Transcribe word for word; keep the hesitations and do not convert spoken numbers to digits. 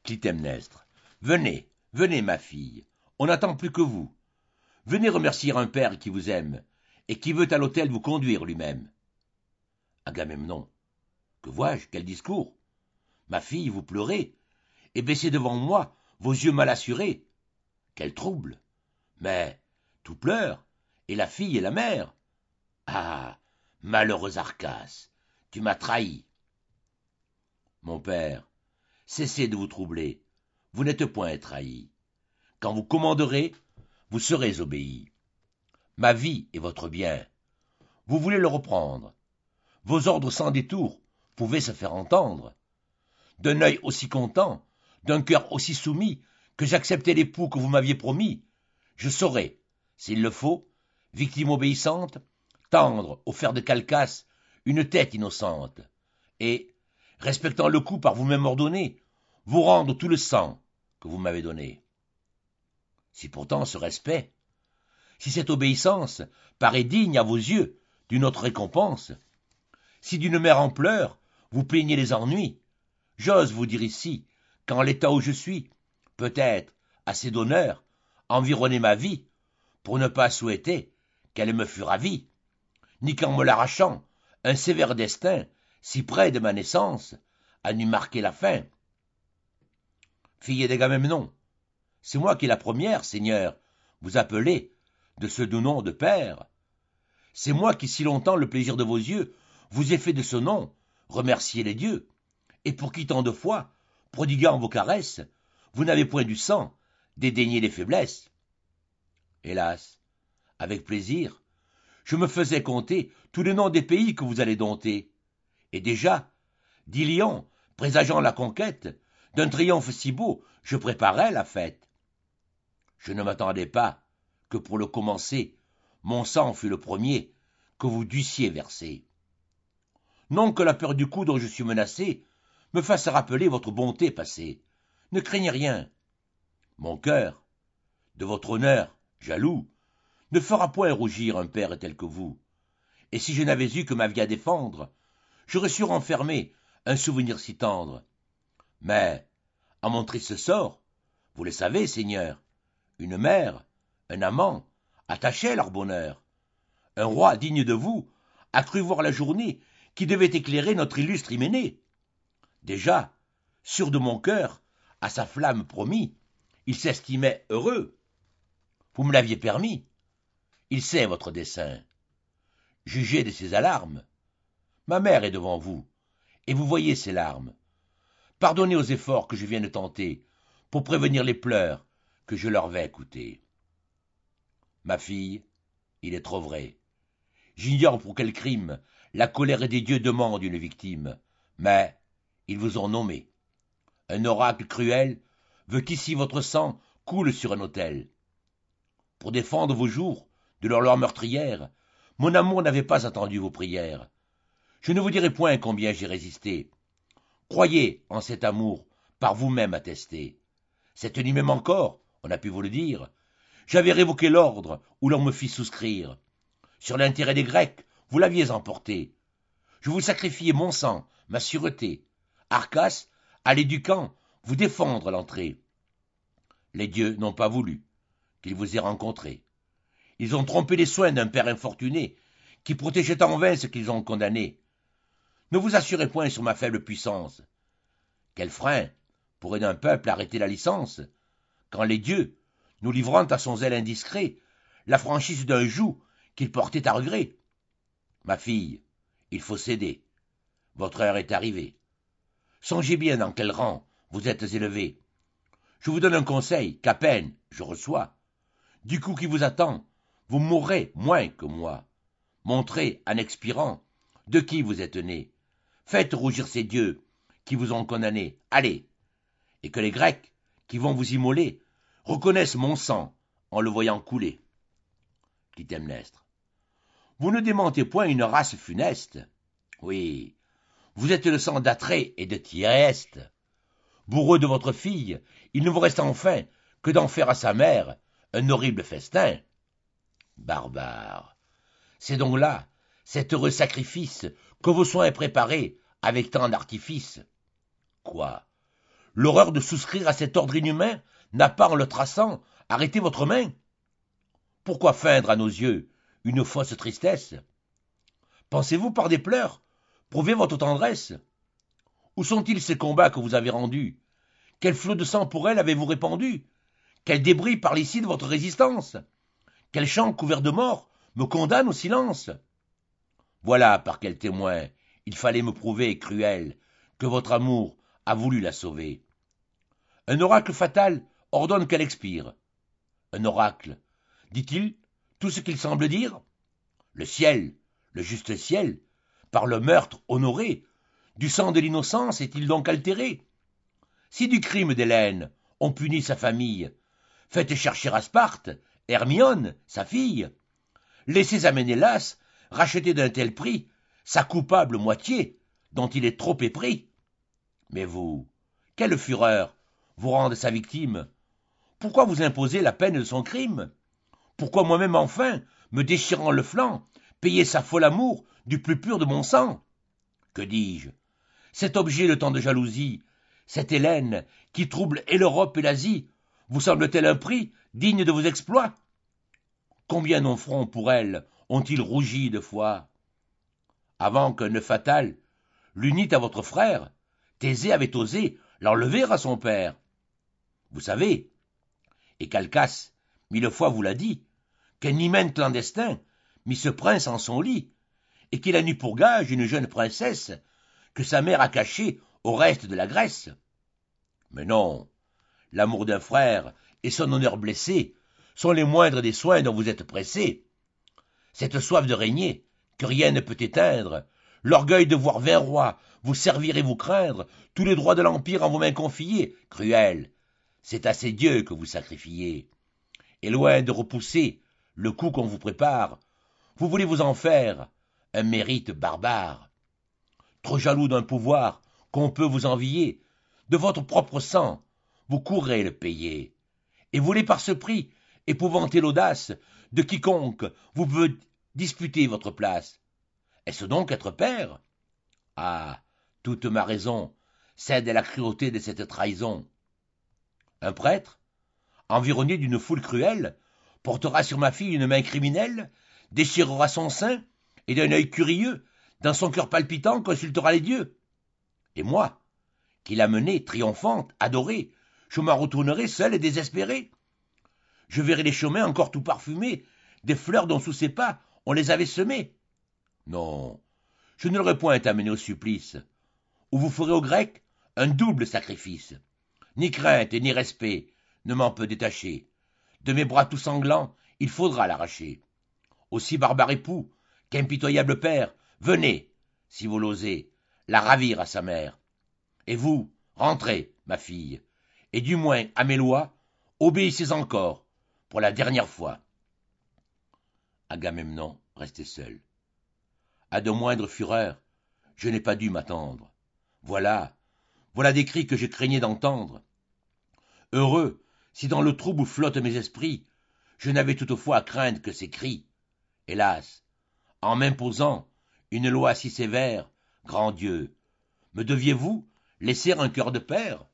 Clytemnestre. Venez, venez, ma fille, on n'attend plus que vous. Venez remercier un père qui vous aime, et qui veut à l'autel vous conduire lui-même. Agamemnon. Que vois-je? Quel discours? Ma fille, vous pleurez, et baissez devant moi vos yeux mal assurés. Quel trouble! Mais tout pleure, et la fille et la mère. Ah, malheureux Arcas, tu m'as trahi. Mon père, cessez de vous troubler, vous n'êtes point trahi. Quand vous commanderez, vous serez obéi. Ma vie est votre bien. Vous voulez le reprendre. Vos ordres sans détour pouvaient se faire entendre. D'un œil aussi content, d'un cœur aussi soumis, que j'acceptais l'époux que vous m'aviez promis, je saurais, s'il le faut, victime obéissante, tendre au fer de Calcas une tête innocente, et, respectant le coup par vous-même ordonné, vous rendre tout le sang que vous m'avez donné. Si pourtant ce respect, si cette obéissance paraît digne à vos yeux d'une autre récompense, si d'une mère en pleurs vous plaignez les ennuis, j'ose vous dire ici qu'en l'état où je suis, peut-être assez d'honneur environner ma vie pour ne pas souhaiter qu'elle me fût ravie, ni qu'en me l'arrachant, un sévère destin, si près de ma naissance, a n'eût marqué la fin. Fille d'Agamemnon, c'est moi qui la première, Seigneur, vous appelez de ce doux nom de père. C'est moi qui si longtemps le plaisir de vos yeux vous ai fait de ce nom remercier les dieux, et pour qui tant de fois, prodiguant vos caresses, vous n'avez point du sang dédaigner les faiblesses. Hélas, avec plaisir, je me faisais compter tous les noms des pays que vous allez dompter, et déjà, d'Ilion, présageant la conquête, d'un triomphe si beau, je préparais la fête. Je ne m'attendais pas que pour le commencer, mon sang fût le premier que vous dussiez verser. Non que la peur du coup dont je suis menacé me fasse rappeler votre bonté passée. Ne craignez rien. Mon cœur, de votre honneur, jaloux, ne fera point rougir un père tel que vous. Et si je n'avais eu que ma vie à défendre, j'aurais su renfermer un souvenir si tendre. Mais, à mon triste sort, vous le savez, Seigneur, une mère, un amant, attachaient leur bonheur. Un roi digne de vous a cru voir la journée qui devait éclairer notre illustre Hyménée. Déjà, sûr de mon cœur, à sa flamme promis, il s'estimait heureux. Vous me l'aviez permis. Il sait votre dessein. Jugez de ses alarmes. Ma mère est devant vous, et vous voyez ses larmes. Pardonnez aux efforts que je viens de tenter, pour prévenir les pleurs que je leur vais coûter. Ma fille, il est trop vrai. J'ignore pour quel crime la colère des dieux demande une victime, mais ils vous ont nommé. Un oracle cruel veut qu'ici votre sang coule sur un autel. Pour défendre vos jours de leur loi meurtrière, mon amour n'avait pas attendu vos prières. Je ne vous dirai point combien j'ai résisté. Croyez en cet amour par vous-même attesté. Cette nuit même encore, on a pu vous le dire, j'avais révoqué l'ordre où l'on me fit souscrire. Sur l'intérêt des Grecs, vous l'aviez emporté. Je vous sacrifiais mon sang, ma sûreté. Arcas allait du camp vous défendre l'entrée. Les dieux n'ont pas voulu qu'il vous ait rencontré. Ils ont trompé les soins d'un père infortuné qui protégeait en vain ce qu'ils ont condamné. Ne vous assurez point sur ma faible puissance. Quel frein pourrait d'un peuple arrêter la licence, quand les dieux, nous livrant à son zèle indiscret, la franchissent d'un joug qu'il portait à regret? Ma fille, il faut céder. Votre heure est arrivée. Songez bien dans quel rang vous êtes élevée. Je vous donne un conseil qu'à peine je reçois. Du coup qui vous attend, vous mourrez moins que moi. Montrez, en expirant, de qui vous êtes né. Faites rougir ces dieux qui vous ont condamné. Allez, et que les Grecs qui vont vous immoler reconnaissent mon sang en le voyant couler. Clytemnestre. Vous ne démentez point une race funeste. Oui, vous êtes le sang d'Atrée et de Thyeste. Bourreux de votre fille, il ne vous reste enfin que d'en faire à sa mère un horrible festin. Barbare, c'est donc là cet heureux sacrifice que vos soins préparés avec tant d'artifice. Quoi, L'horreur de souscrire à cet ordre inhumain n'a pas, en le traçant, arrêté votre main. Pourquoi feindre à nos yeux une fausse tristesse? Pensez-vous par des pleurs prouver votre tendresse? Où sont-ils ces combats que vous avez rendus? Quel flot de sang pour elle avez-vous répandu? Quel débris parle ici de votre résistance? Quel chant couvert de mort me condamne au silence? Voilà par quel témoin il fallait me prouver, cruel, que votre amour a voulu la sauver. Un oracle fatal ordonne qu'elle expire. Un oracle, dit-il tout ce qu'il semble dire? Le ciel, le juste ciel, par le meurtre honoré, du sang de l'innocence est-il donc altéré? Si du crime d'Hélène on punit sa famille, faites chercher à Sparte Hermione, sa fille. Laissez à Ménélas racheter d'un tel prix sa coupable moitié, dont il est trop épris. Mais vous, quelle fureur vous rende sa victime? Pourquoi vous imposez la peine de son crime? Pourquoi moi-même enfin, me déchirant le flanc, payer sa folle amour du plus pur de mon sang? Que dis-je? Cet objet de tant de jalousie, cette Hélène qui trouble et l'Europe et l'Asie, vous semble-t-elle un prix digne de vos exploits? Combien nos fronts pour elle ont-ils rougi de fois? Avant qu'un nœud fatal l'unît à votre frère, Thésée avait osé l'enlever à son père. Vous savez, et Calchas mille fois vous l'a dit, qu'un hymen clandestin mit ce prince en son lit, et qu'il a eu pour gage une jeune princesse que sa mère a cachée au reste de la Grèce. Mais non, l'amour d'un frère et son honneur blessé sont les moindres des soins dont vous êtes pressé. Cette soif de régner, que rien ne peut éteindre, l'orgueil de voir vingt rois vous servir et vous craindre, tous les droits de l'empire en vos mains confiés, cruel, c'est à ces dieux que vous sacrifiez. Et loin de repousser le coup qu'on vous prépare, vous voulez vous en faire un mérite barbare. Trop jaloux d'un pouvoir qu'on peut vous envier, de votre propre sang, vous courrez le payer, et voulez par ce prix épouvanter l'audace de quiconque vous veut disputer votre place. Est-ce donc être père? Ah, toute ma raison cède à la cruauté de cette trahison. Un prêtre, environné d'une foule cruelle, portera sur ma fille une main criminelle, déchirera son sein, et d'un œil curieux, dans son cœur palpitant, consultera les dieux. Et moi, qui l'a menée, triomphante, adorée, je m'en retournerai seul et désespéré. Je verrai les chemins encore tout parfumés, des fleurs dont sous ses pas on les avait semées. Non, je ne l'aurais point amené au supplice, où vous ferez aux Grecs un double sacrifice. Ni crainte et ni respect ne m'en peut détacher. De mes bras tout sanglants, il faudra l'arracher. Aussi barbare époux qu'impitoyable père, venez, si vous l'osez, la ravir à sa mère. Et vous, rentrez, ma fille, et du moins à mes lois, obéissez encore, pour la dernière fois. Agamemnon restait seul. À de moindres fureurs, je n'ai pas dû m'attendre. Voilà, voilà des cris que je craignais d'entendre. Heureux, si dans le trouble où flottent mes esprits, je n'avais toutefois à craindre que ces cris. Hélas, en m'imposant une loi si sévère, grand Dieu, me deviez-vous laisser un cœur de père?